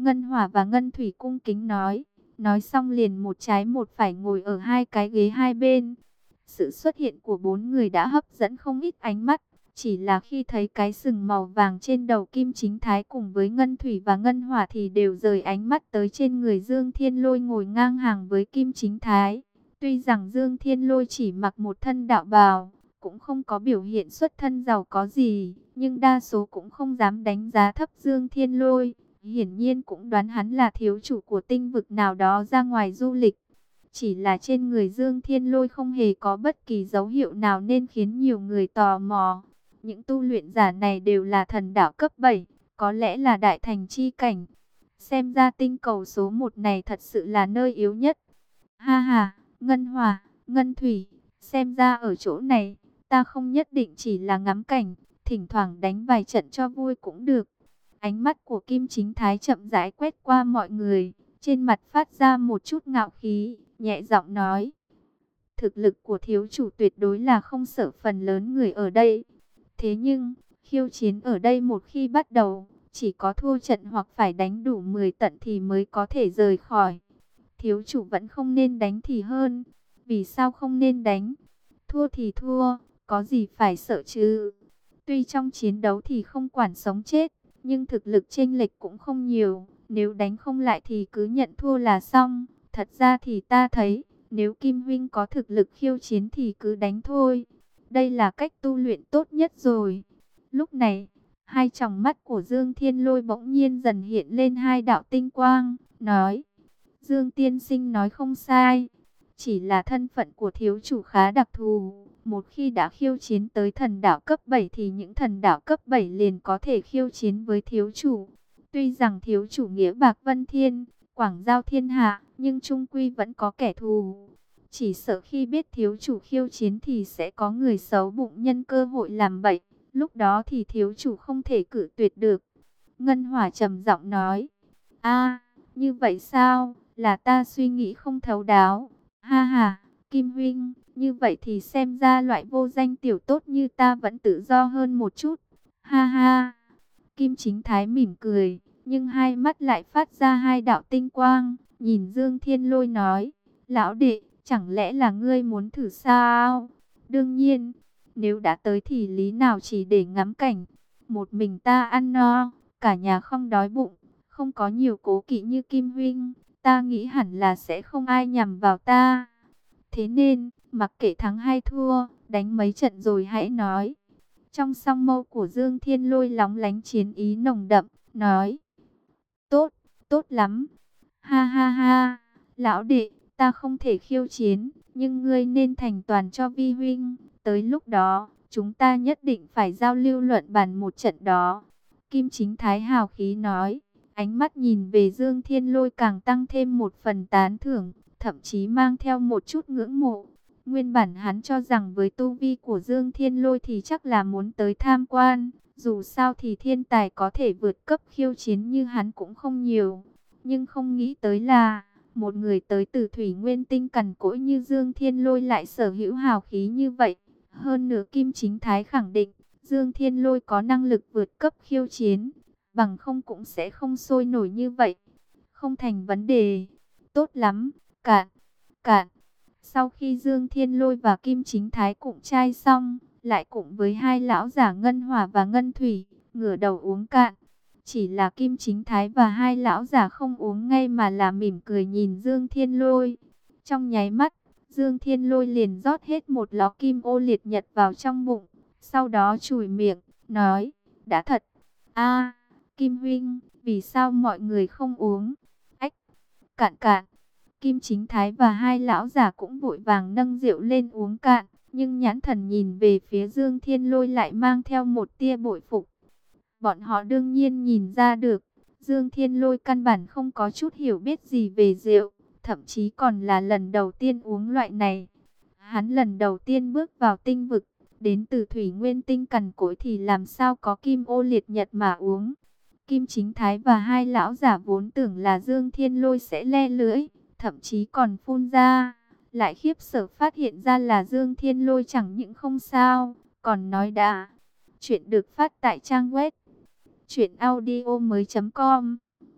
Ngân Hỏa và Ngân Thủy cung kính nói. Nói xong liền một trái một phải ngồi ở hai cái ghế hai bên. Sự xuất hiện của bốn người đã hấp dẫn không ít ánh mắt. Chỉ là khi thấy cái sừng màu vàng trên đầu Kim Chính Thái cùng với Ngân Thủy và Ngân Hỏa thì đều rời ánh mắt tới trên người Dương Thiên Lôi ngồi ngang hàng với Kim Chính Thái. Tuy rằng Dương Thiên Lôi chỉ mặc một thân đạo bào, cũng không có biểu hiện xuất thân giàu có gì, nhưng đa số cũng không dám đánh giá thấp Dương Thiên Lôi. Hiển nhiên cũng đoán hắn là thiếu chủ của tinh vực nào đó ra ngoài du lịch. Chỉ là trên người Dương Thiên Lôi không hề có bất kỳ dấu hiệu nào nên khiến nhiều người tò mò. Những tu luyện giả này đều là thần đạo cấp bảy, có lẽ là đại thành chi cảnh. Xem ra tinh cầu số một này thật sự là nơi yếu nhất. Ha ha, Ngân Hỏa, Ngân Thủy, xem ra ở chỗ này, ta không nhất định chỉ là ngắm cảnh, thỉnh thoảng đánh vài trận cho vui cũng được. Ánh mắt của Kim Chính Thái chậm rãi quét qua mọi người, trên mặt phát ra một chút ngạo khí, nhẹ giọng nói. Thực lực của thiếu chủ tuyệt đối là không sợ phần lớn người ở đây. Thế nhưng, khiêu chiến ở đây một khi bắt đầu, chỉ có thua trận hoặc phải đánh đủ mười tận thì mới có thể rời khỏi. Thiếu chủ vẫn không nên đánh thì hơn. Vì sao không nên đánh? Thua thì thua, có gì phải sợ chứ? Tuy trong chiến đấu thì không quản sống chết, nhưng thực lực chênh lệch cũng không nhiều. Nếu đánh không lại thì cứ nhận thua là xong. Thật ra thì ta thấy, nếu Kim Huynh có thực lực khiêu chiến thì cứ đánh thôi. Đây là cách tu luyện tốt nhất rồi. Lúc này, hai tròng mắt của Dương Thiên Lôi bỗng nhiên dần hiện lên hai đạo tinh quang, nói. Dương tiên sinh nói không sai. Chỉ là thân phận của thiếu chủ khá đặc thù. Một khi đã khiêu chiến tới thần đạo cấp bảy thì những thần đạo cấp bảy liền có thể khiêu chiến với thiếu chủ. Tuy rằng thiếu chủ nghĩa bạc vân thiên, quảng giao thiên hạ, nhưng chung quy vẫn có kẻ thù. Chỉ sợ khi biết thiếu chủ khiêu chiến thì sẽ có người xấu bụng nhân cơ hội làm bậy. Lúc đó thì thiếu chủ không thể cự tuyệt được. Ngân Hỏa trầm giọng nói. A, như vậy sao? Là ta suy nghĩ không thấu đáo. Ha ha, Kim Huynh, như vậy thì xem ra loại vô danh tiểu tốt như ta vẫn tự do hơn một chút. Ha ha. Kim Chính Thái mỉm cười, nhưng hai mắt lại phát ra hai đạo tinh quang, nhìn Dương Thiên Lôi nói. Lão đệ, chẳng lẽ là ngươi muốn thử sao? Đương nhiên, nếu đã tới thì lý nào chỉ để ngắm cảnh. Một mình ta ăn no, cả nhà không đói bụng, không có nhiều cố kỵ như Kim Huynh. Ta nghĩ hẳn là sẽ không ai nhằm vào ta. Thế nên, mặc kệ thắng hay thua, đánh mấy trận rồi hãy nói. Trong song mâu của Dương Thiên Lôi lóng lánh chiến ý nồng đậm, nói. Tốt, tốt lắm. Ha ha ha, lão đệ, ta không thể khiêu chiến, nhưng ngươi nên thành toàn cho vi huynh. Tới lúc đó, chúng ta nhất định phải giao lưu luận bàn một trận đó. Kim Chính Thái hào khí nói. Ánh mắt nhìn về Dương Thiên Lôi càng tăng thêm một phần tán thưởng, thậm chí mang theo một chút ngưỡng mộ. Nguyên bản hắn cho rằng với tu vi của Dương Thiên Lôi thì chắc là muốn tới tham quan. Dù sao thì thiên tài có thể vượt cấp khiêu chiến như hắn cũng không nhiều. Nhưng không nghĩ tới là, một người tới từ thủy nguyên tinh cằn cỗi như Dương Thiên Lôi lại sở hữu hào khí như vậy. Hơn nữa Kim Chính Thái khẳng định, Dương Thiên Lôi có năng lực vượt cấp khiêu chiến. Bằng không cũng sẽ không sôi nổi như vậy. Không thành vấn đề. Tốt lắm. Cạn. Cạn. Sau khi Dương Thiên Lôi và Kim Chính Thái cũng chai xong, lại cùng với hai lão giả Ngân Hỏa và Ngân Thủy, ngửa đầu uống cạn. Chỉ là Kim Chính Thái và hai lão giả không uống ngay mà là mỉm cười nhìn Dương Thiên Lôi. Trong nháy mắt, Dương Thiên Lôi liền rót hết một lọ kim ô liệt nhật vào trong bụng. Sau đó chùi miệng, nói, đã thật. A, Kim Huynh, vì sao mọi người không uống? Ách, cạn cạn. Kim Chính Thái và hai lão giả cũng vội vàng nâng rượu lên uống cạn. Nhưng nhãn thần nhìn về phía Dương Thiên Lôi lại mang theo một tia bội phục. Bọn họ đương nhiên nhìn ra được, Dương Thiên Lôi căn bản không có chút hiểu biết gì về rượu, thậm chí còn là lần đầu tiên uống loại này. Hắn lần đầu tiên bước vào tinh vực, đến từ thủy nguyên tinh cằn cỗi thì làm sao có kim ô liệt nhật mà uống. Kim Chính Thái và hai lão giả vốn tưởng là Dương Thiên Lôi sẽ le lưỡi, thậm chí còn phun ra, lại khiếp sợ phát hiện ra là Dương Thiên Lôi chẳng những không sao, còn nói đã. Chuyện được phát tại trang web truyện audio mới chấm com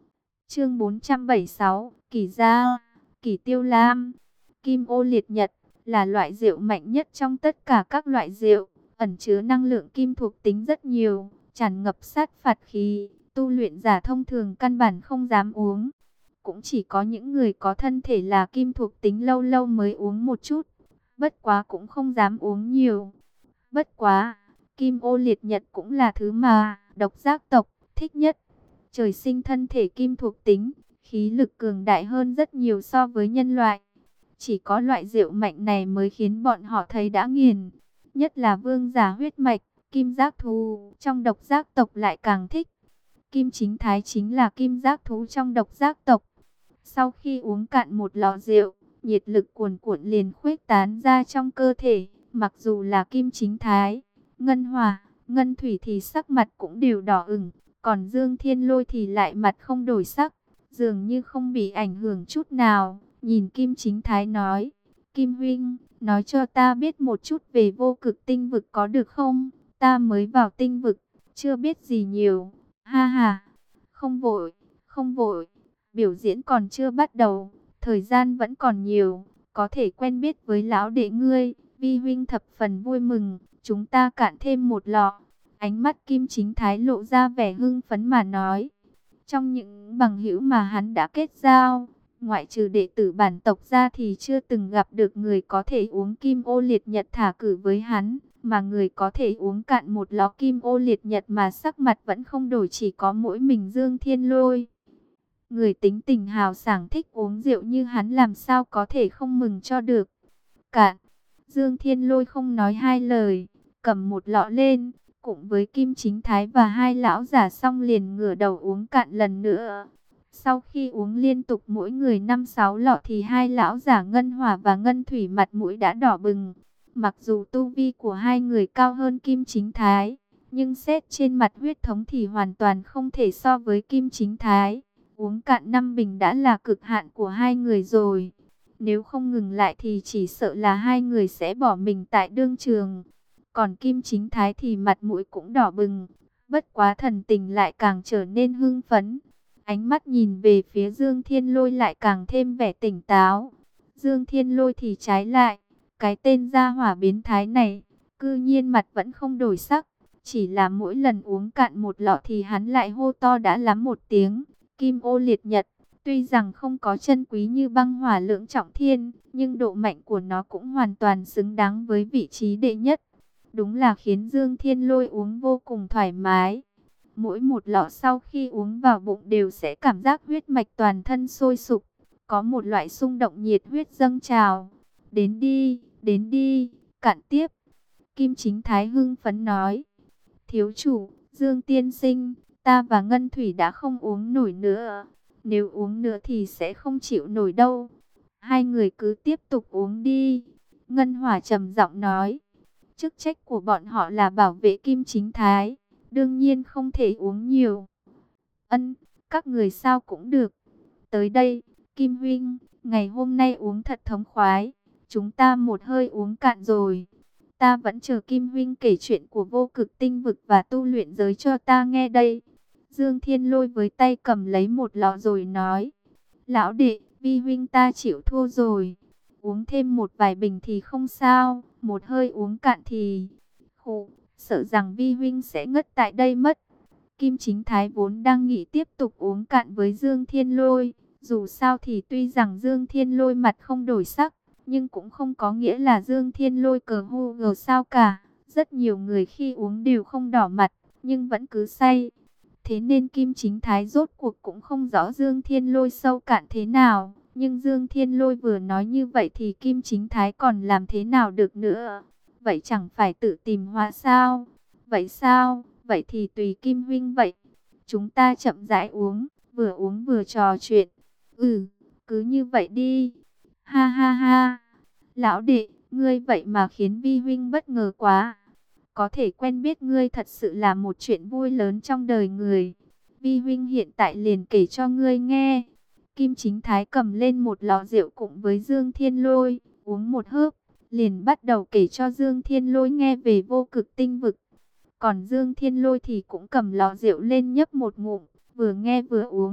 Chương bốn trăm bảy mươi sáu, Kỷ Gia, Kỷ Tiêu Lam. Kim ô liệt nhật là loại rượu mạnh nhất trong tất cả các loại rượu, ẩn chứa năng lượng kim thuộc tính rất nhiều, tràn ngập sát phạt khí, tu luyện giả thông thường căn bản không dám uống. Cũng chỉ có những người có thân thể là kim thuộc tính lâu lâu mới uống một chút, bất quá cũng không dám uống nhiều. Bất quá, kim ô liệt nhật cũng là thứ mà độc giác tộc thích nhất. Trời sinh thân thể kim thuộc tính, khí lực cường đại hơn rất nhiều so với nhân loại. Chỉ có loại rượu mạnh này mới khiến bọn họ thấy đã nghiền. Nhất là vương giả huyết mạch, kim giác thú trong độc giác tộc lại càng thích. Kim chính thái chính là kim giác thú trong độc giác tộc. Sau khi uống cạn một lọ rượu, nhiệt lực cuồn cuộn liền khuếch tán ra trong cơ thể. Mặc dù là kim chính thái, ngân hỏa, ngân thủy thì sắc mặt cũng đều đỏ ửng. Còn Dương Thiên Lôi thì lại mặt không đổi sắc, dường như không bị ảnh hưởng chút nào. Nhìn Kim Chính Thái nói, Kim huynh, nói cho ta biết một chút về vô cực tinh vực có được không? Ta mới vào tinh vực, chưa biết gì nhiều. Ha ha, không vội, không vội, biểu diễn còn chưa bắt đầu, thời gian vẫn còn nhiều, có thể quen biết với lão đệ ngươi, vi huynh thập phần vui mừng, chúng ta cạn thêm một lọ. Ánh mắt Kim Chính Thái lộ ra vẻ hưng phấn mà nói. Trong những bằng hữu mà hắn đã kết giao, ngoại trừ đệ tử bản tộc ra thì chưa từng gặp được người có thể uống kim ô liệt nhật thả cử với hắn. Mà người có thể uống cạn một lọ kim ô liệt nhật mà sắc mặt vẫn không đổi chỉ có mỗi mình Dương Thiên Lôi. Người tính tình hào sảng thích uống rượu như hắn làm sao có thể không mừng cho được. Cạn, Dương Thiên Lôi không nói hai lời, cầm một lọ lên. Cùng với Kim Chính Thái và hai lão giả xong liền ngửa đầu uống cạn lần nữa. Sau khi uống liên tục mỗi người năm sáu lọ thì hai lão giả Ngân Hỏa và Ngân Thủy mặt mũi đã đỏ bừng. Mặc dù tu vi của hai người cao hơn Kim Chính Thái, nhưng xét trên mặt huyết thống thì hoàn toàn không thể so với Kim Chính Thái. Uống cạn năm bình đã là cực hạn của hai người rồi. Nếu không ngừng lại thì chỉ sợ là hai người sẽ bỏ mình tại đương trường. Còn Kim Chính Thái thì mặt mũi cũng đỏ bừng, bất quá thần tình lại càng trở nên hưng phấn. Ánh mắt nhìn về phía Dương Thiên Lôi lại càng thêm vẻ tỉnh táo. Dương Thiên Lôi thì trái lại, cái tên gia hỏa biến thái này, cư nhiên mặt vẫn không đổi sắc. Chỉ là mỗi lần uống cạn một lọ thì hắn lại hô to đã lắm một tiếng, kim ô liệt nhật. Tuy rằng không có chân quý như băng hỏa lưỡng trọng thiên, nhưng độ mạnh của nó cũng hoàn toàn xứng đáng với vị trí đệ nhất. Đúng là khiến Dương Thiên Lôi uống vô cùng thoải mái. Mỗi một lọ sau khi uống vào bụng đều sẽ cảm giác huyết mạch toàn thân sôi sục. Có một loại xung động nhiệt huyết dâng trào. Đến đi, đến đi, cạn tiếp. Kim Chính Thái hưng phấn nói. Thiếu chủ, Dương tiên sinh, ta và Ngân Thủy đã không uống nổi nữa. Nếu uống nữa thì sẽ không chịu nổi đâu. Hai người cứ tiếp tục uống đi. Ngân Hỏa trầm giọng nói. Chức trách của bọn họ là bảo vệ Kim Chính Thái, đương nhiên không thể uống nhiều. Ân, các người sao cũng được. Tới đây, Kim huynh, ngày hôm nay uống thật thống khoái, chúng ta một hơi uống cạn rồi. Ta vẫn chờ Kim huynh kể chuyện của vô cực tinh vực và tu luyện giới cho ta nghe đây. Dương Thiên Lôi với tay cầm lấy một lọ rồi nói. Lão đệ, vi huynh ta chịu thua rồi. Uống thêm một vài bình thì không sao, một hơi uống cạn thì khổ, sợ rằng vi huynh sẽ ngất tại đây mất. Kim Chính Thái vốn đang nghĩ tiếp tục uống cạn với Dương Thiên Lôi, dù sao thì tuy rằng Dương Thiên Lôi mặt không đổi sắc, nhưng cũng không có nghĩa là Dương Thiên Lôi cờ hô gờ sao cả. Rất nhiều người khi uống đều không đỏ mặt, nhưng vẫn cứ say. Thế nên Kim Chính Thái rốt cuộc cũng không rõ Dương Thiên Lôi sâu cạn thế nào. Nhưng Dương Thiên Lôi vừa nói như vậy thì Kim Chính Thái còn làm thế nào được nữa? Vậy chẳng phải tự tìm hóa sao? Vậy sao? Vậy thì tùy Kim huynh vậy. Chúng ta chậm rãi uống, vừa uống vừa trò chuyện. Ừ, cứ như vậy đi. Ha ha ha. Lão đệ, ngươi vậy mà khiến vi huynh bất ngờ quá. Có thể quen biết ngươi thật sự là một chuyện vui lớn trong đời người. Vi huynh hiện tại liền kể cho ngươi nghe. Kim Chính Thái cầm lên một lọ rượu cùng với Dương Thiên Lôi, uống một hớp, liền bắt đầu kể cho Dương Thiên Lôi nghe về vô cực tinh vực. Còn Dương Thiên Lôi thì cũng cầm lọ rượu lên nhấp một ngụm, vừa nghe vừa uống,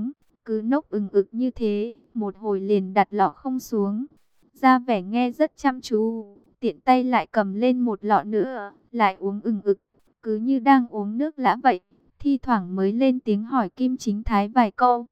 cứ nốc ừng ực như thế, một hồi liền đặt lọ không xuống. Ra vẻ nghe rất chăm chú, tiện tay lại cầm lên một lọ nữa, lại uống ừng ực, cứ như đang uống nước lã vậy. Thi thoảng mới lên tiếng hỏi Kim Chính Thái vài câu.